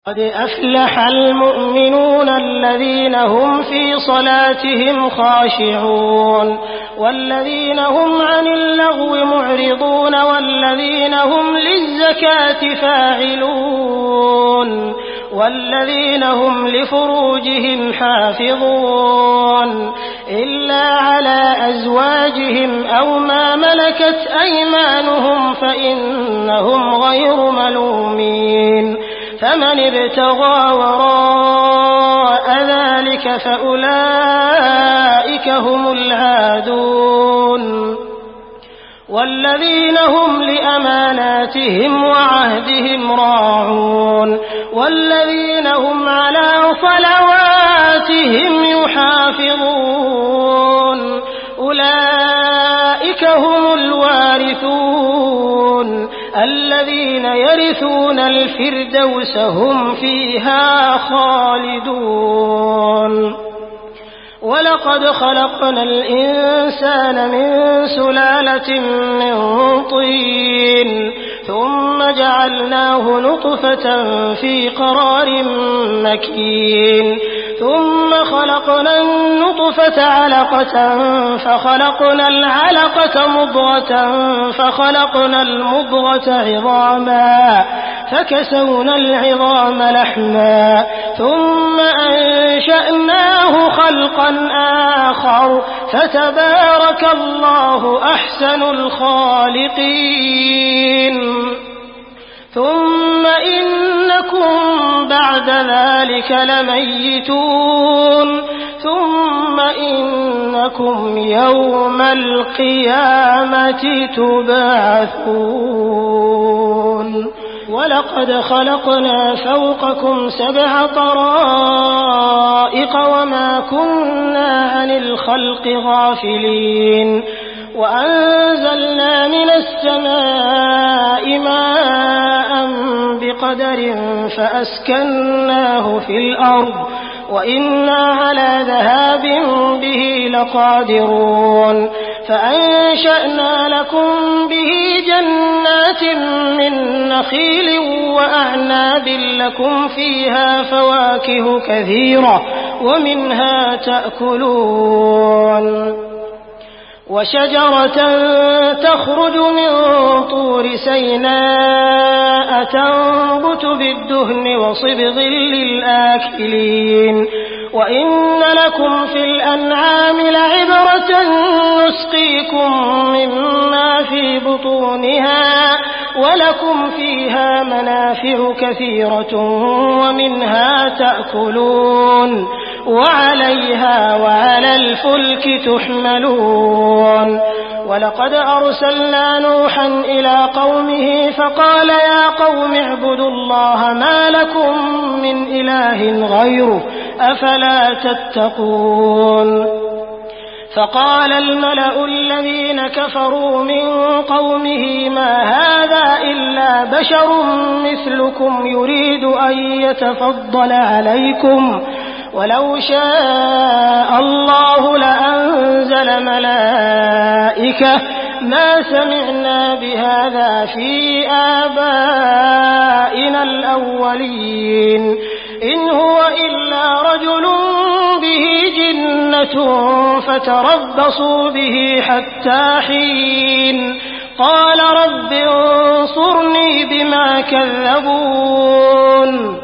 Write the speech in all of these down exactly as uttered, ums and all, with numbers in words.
قد أفلح المؤمنون الذين هم في صلاتهم خاشعون والذين هم عن اللغو معرضون والذين هم للزكاة فاعلون والذين هم لفروجهم حافظون إلا على أزواجهم أو ما ملكت أيمانهم فإنهم غير ملومين فمن ابتغى وراء ذلك فأولئك هم العادون والذين هم لأماناتهم وعهدهم راعون والذين هم على صلواتهم يحافظون أولئك هم الوارثون الذين يرثون الفردوس هم فيها خالدون ولقد خلقنا الإنسان من سلالة من طين ثم جعلناه نطفة في قرار مكين ثم خلقنا النطفة علقة فخلقنا العلقة مضغة فخلقنا المضغة عظاما فكسونا العظام لحما ثم أنشأناه خلقا آخر فتبارك الله أحسن الخالقين ثم إنكم بعد ذلك لميتون ثم إنكم يوم القيامة تبعثون ولقد خلقنا فوقكم سبع طرائق وما كنا عن الخلق غافلين وأنزلنا من السماء ماء بقدر فأسكناه في الأرض وإنا على ذهاب به لقادرون فأنشأنا لكم به جنات من نخيل وأعناب لكم فيها فواكه كثيرة ومنها تأكلون وشجرة تخرج من طور سيناء تنبت بالدهن وصبغ للآكلين وإن لكم في الأنعام لعبرة نسقيكم مما في بطونها ولكم فيها منافع كثيرة ومنها تأكلون وعليها وعلى الفلك تحملون ولقد أرسلنا نوحا إلى قومه فقال يا قوم اعبدوا الله ما لكم من إله غيره أفلا تتقون فقال الملأ الذين كفروا من قومه ما هذا إلا بشر مثلكم يريد أن يتفضل عليكم ولو شاء الله لأنزل ملائكة ما سمعنا بهذا في آبائنا الأولين إن هو إلا رجل به جنة فتربصوا به حتى حين قال رب انصرني بما كذبون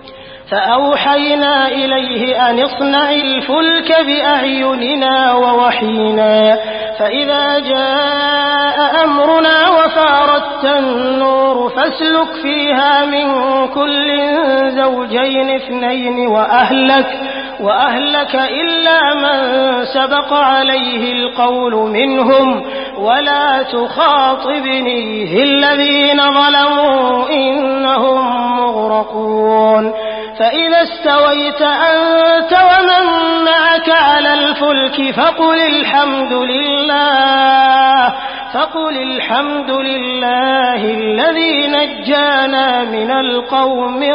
فأوحينا إليه أن اصنع الفلك بأعيننا ووحينا فإذا جاء أمرنا وفارت النور فاسلك فيها من كل زوجين اثنين وأهلك وأهلك إلا من سبق عليه القول منهم ولا تخاطبني في الذين ظلموا إنهم مغرقون فإذا استويت أنت ومن معك على الفلك فقل الحمد لله فقل الحمد لله الذي نجانا من القوم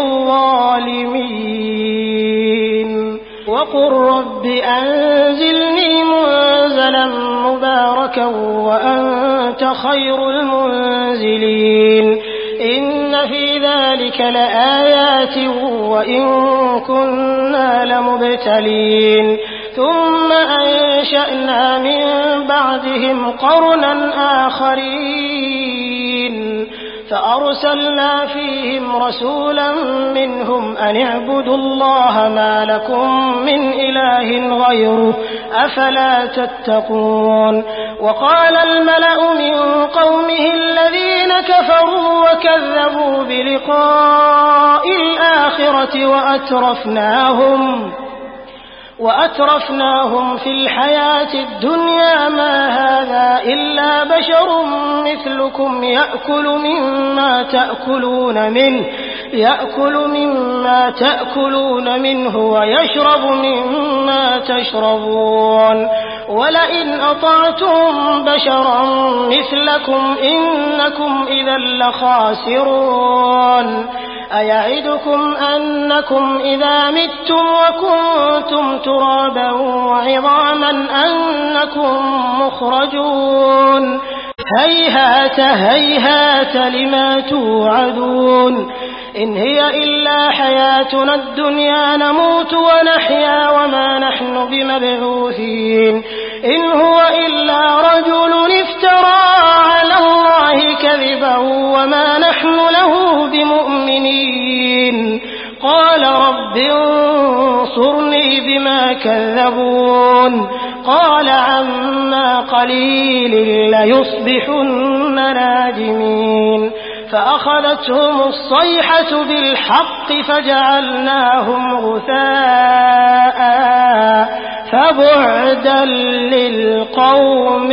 الظالمين وقل رب أنزلني منزلا مباركا وأنت خير المنزلين إن في ذلك لآيات وإن كنا لمبتلين ثم أنشأنا من بعدهم قرنا آخرين فأرسلنا فيهم رسولا منهم أن اعبدوا الله ما لكم من إله غيره أفلا تتقون وقال الملأ من قومه الذين كفروا وكذبوا بلقاء الآخرة وأترفناهم وأترفناهم في الحياة الدنيا ما هذا إلا بشر مثلكم يأكل مما تأكلون منه يأكل مما تأكلون منه ويشرب مما تشربون ولئن أطعتم بشرا مثلكم إنكم إذا لخاسرون أيعدكم أنكم إذا متم وكنتم ترابا وعظاما أنكم مخرجون هيهات هيهات لما توعدون إن هي إلا حياتنا الدنيا نموت ونحيا وما نحن بمبعوثين إن هو إلا رجل افترى على الله كذبا وما نحن له بمؤمنين قال رب انصرني بما كذبون قال عما قليل ليصبحن نادمين فأخذتهم الصيحة بالحق فجعلناهم غثاء فبعدا للقوم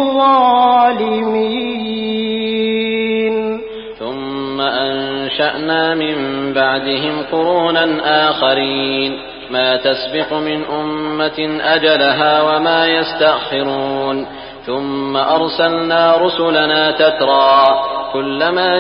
الظالمين ثم أنشأنا من بعدهم قرونا آخرين ما تسبق من أمة أجلها وما يستأخرون ثم أرسلنا رسلنا تترى كلما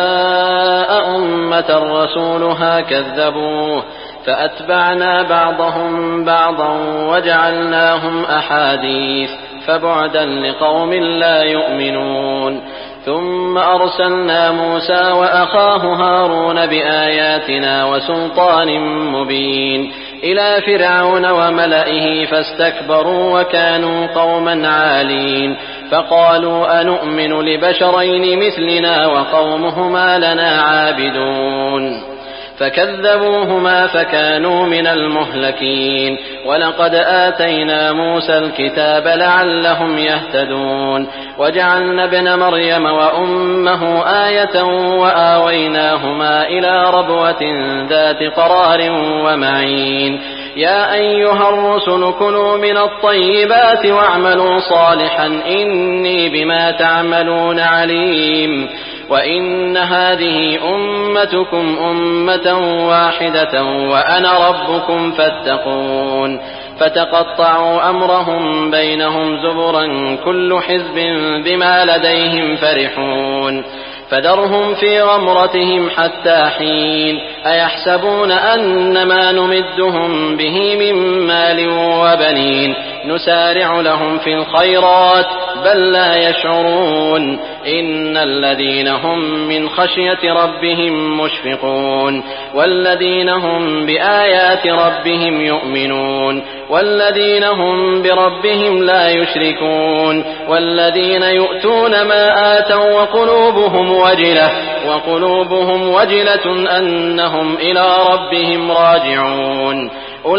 جاء أمة رسولها كذبوه فأتبعنا بعضهم بعضا وجعلناهم أحاديث فبعدا لقوم لا يؤمنون ثم أرسلنا موسى وأخاه هارون بآياتنا وسلطان مبين إلى فرعون وملئه فاستكبروا وكانوا قوما عالين فقالوا أنؤمن لبشرين مثلنا وقومهما لنا عابدون فكذبوهما فكانوا من المهلكين ولقد آتينا موسى الكتاب لعلهم يهتدون وجعلنا ابن مريم وأمه آية وآويناهما إلى ربوة ذات قرار ومعين يا أيها الرسل كلوا من الطيبات واعملوا صالحا إني بما تعملون عليم وإن هذه أمتكم أمة واحدة وأنا ربكم فاتقون فتقطعوا أمرهم بينهم زبرا كل حزب بما لديهم فرحون فذرهم في غمرتهم حتى حين أيحسبون أن ما نمدهم به من مال وبنين نسارع لهم في الخيرات بل لا يشعرون إن الذين هم من خشية ربهم مشفقون والذين هم بآيات ربهم يؤمنون والذين هم بربهم لا يشركون والذين يؤتون ما آتوا وقلوبهم وجلة وقلوبهم وجلة أنهم إلى ربهم راجعون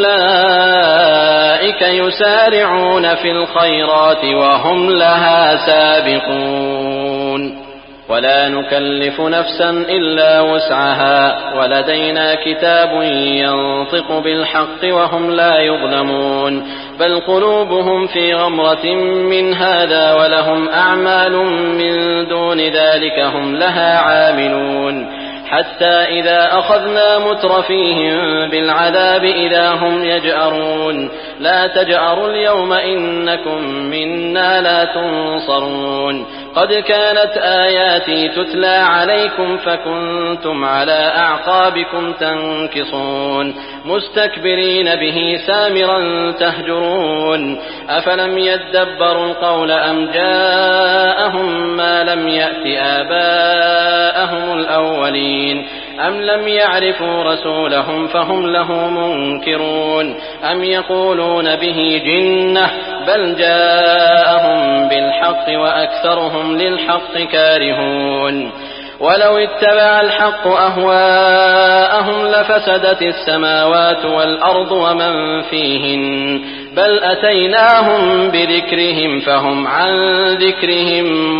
أولئك يسارعون في الخيرات وهم لها سابقون ولا نكلف نفسا إلا وسعها ولدينا كتاب ينطق بالحق وهم لا يظلمون بل قلوبهم في غمرة من هذا ولهم أعمال من دون ذلك هم لها عاملون حتى إذا أخذنا مترفيهم بالعذاب إذا هم يجأرون لا تجأروا اليوم إنكم منا لا تنصرون قد كانت آياتي تتلى عليكم فكنتم على أعقابكم تنكصون مستكبرين به سامرا تهجرون أفلم يدبروا القول أم جاءهم ما لم يأت آباءهم الأولين أم لم يعرفوا رسولهم فهم له منكرون أم يقولون به جنة بل جاءهم بالحق وأكثرهم للحق كارهون ولو اتبع الحق أهواءهم لفسدت السماوات والأرض ومن فيهن بل أتيناهم بذكرهم فهم عن ذكرهم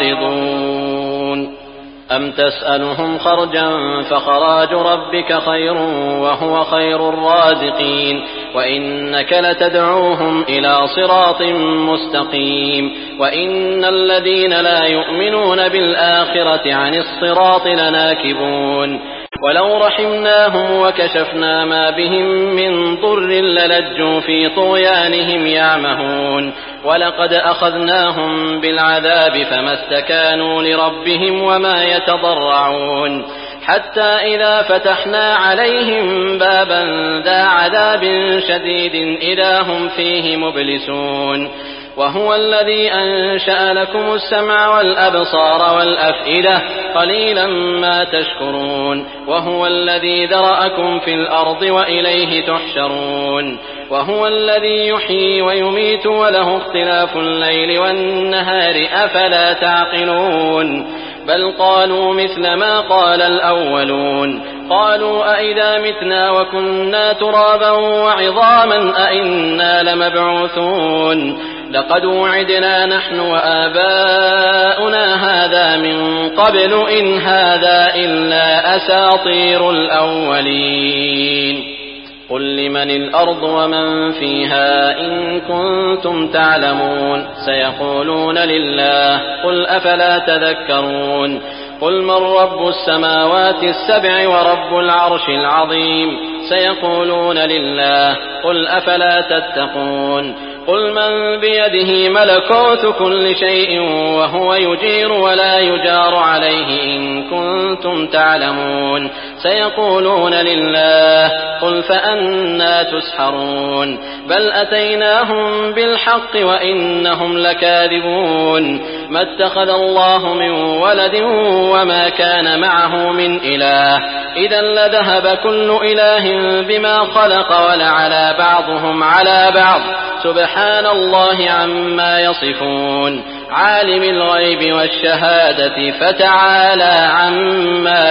معرضون أم تسألهم خرجا فخراج ربك خير وهو خير الرازقين وإنك لتدعوهم إلى صراط مستقيم وإن الذين لا يؤمنون بالآخرة عن الصراط لناكبون ولو رحمناهم وكشفنا ما بهم من ضر للجوا في طغيانهم يعمهون ولقد أخذناهم بالعذاب فما استكانوا لربهم وما يتضرعون حتى إذا فتحنا عليهم بابا ذا عذاب شديد إذا هم فيه مبلسون وهو الذي أنشأ لكم السمع والأبصار والأفئدة قليلا ما تشكرون وهو الذي ذرأكم في الأرض وإليه تحشرون وهو الذي يحيي ويميت وله اختلاف الليل والنهار أفلا تعقلون بل قالوا مثل ما قال الأولون قالوا أئذا متنا وكنا ترابا وعظاما أئنا لمبعوثون لقد وعدنا نحن وآباؤنا هذا من قبل إن هذا إلا أساطير الأولين قل لمن الأرض ومن فيها إن كنتم تعلمون سيقولون لله قل أفلا تذكرون قل من رب السماوات السبع ورب العرش العظيم سيقولون لله قل أفلا تتقون قل من بيده ملكوت كل شيء وهو يجير ولا يجار عليه إن كنتم تعلمون سيقولون لله قل فأنى تسحرون بل أتيناهم بالحق وإنهم لكاذبون ما اتخذ الله من ولد وما كان معه من إله إذا لذهب كل إله بما خلق ولعلى بعضهم على بعض سبحان الله عما يصفون عالم الغيب والشهادة فتعالى عما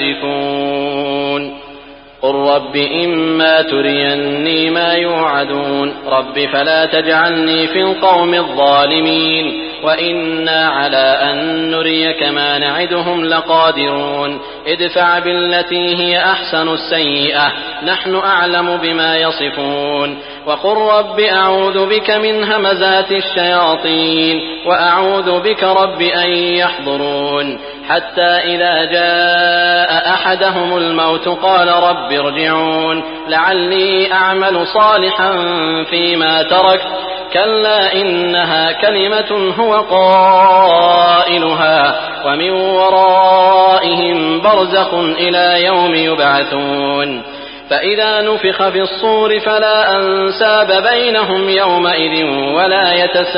يشركون قل رب إما تريني ما يوعدون رب فلا تجعلني في القوم الظالمين وإنا على أن نريك ما نعدهم لقادرون ادفع بالتي هي أحسن السيئة نحن أعلم بما يصفون وقل رب أعوذ بك من همزات الشياطين وأعوذ بك رب أن يحضرون حتى إذا جاء أحدهم الموت قال رب ارجعون لعلي أعمل صالحا فيما تركت كلا إنها كلمة هو قائلها ومن ورائهم برزخ إلى يوم يبعثون فإذا نفخ في الصور فلا أنساب بينهم يومئذ ولا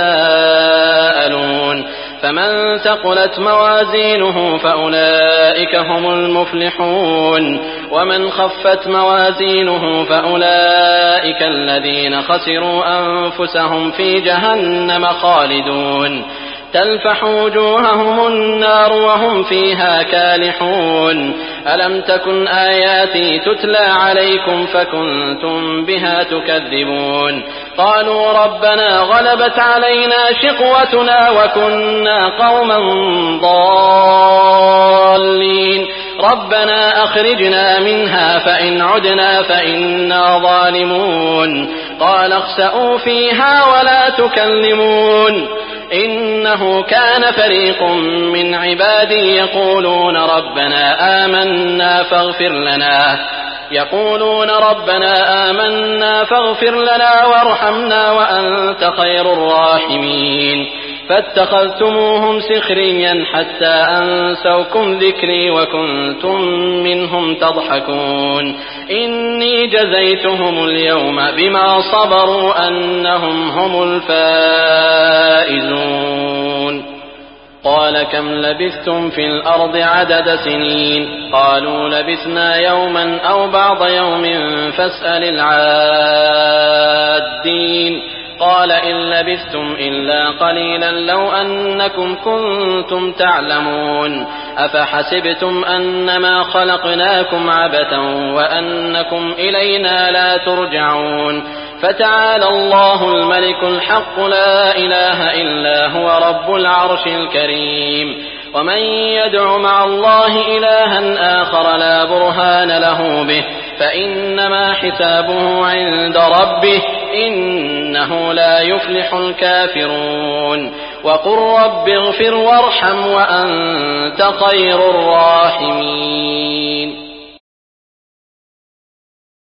يتساءلون فمن ثقلت موازينه فأولئك هم المفلحون ومن خفت موازينه فأولئك الذين خسروا أنفسهم في جهنم خالدون تلفح وجوههم النار وهم فيها كالحون ألم تكن آياتي تتلى عليكم فكنتم بها تكذبون قالوا ربنا غلبت علينا شقوتنا وكنا قوما ضالين ربنا أخرجنا منها فإن عدنا فإنا ظالمون قال اخسئوا فيها ولا تكلمون إنه كان فريق من عبادي يقولون ربنا آمنا فاغفر لنا يقولون ربنا آمنا فاغفر لنا وارحمنا وأنت خير الراحمين فاتخذتموهم سخريا حتى أنسوكم ذكري وكنتم منهم تضحكون إني جزيتهم اليوم بما صبروا أنهم هم الفائزون قال كم لبثتم في الأرض عدد سنين قالوا لبثنا يوما أو بعض يوم فاسأل العادين قال إن لبثتم إلا قليلا لو أنكم كنتم تعلمون أفحسبتم أنما خلقناكم عبثا وأنكم إلينا لا ترجعون فتعالى الله الملك الحق لا إله إلا هو رب العرش الكريم ومن يدع مع الله إلها آخر لا برهان له به فإنما حسابه عند ربه إنه لا يفلح الكافرون وقل رب اغفر وارحم وأنت خير الراحمين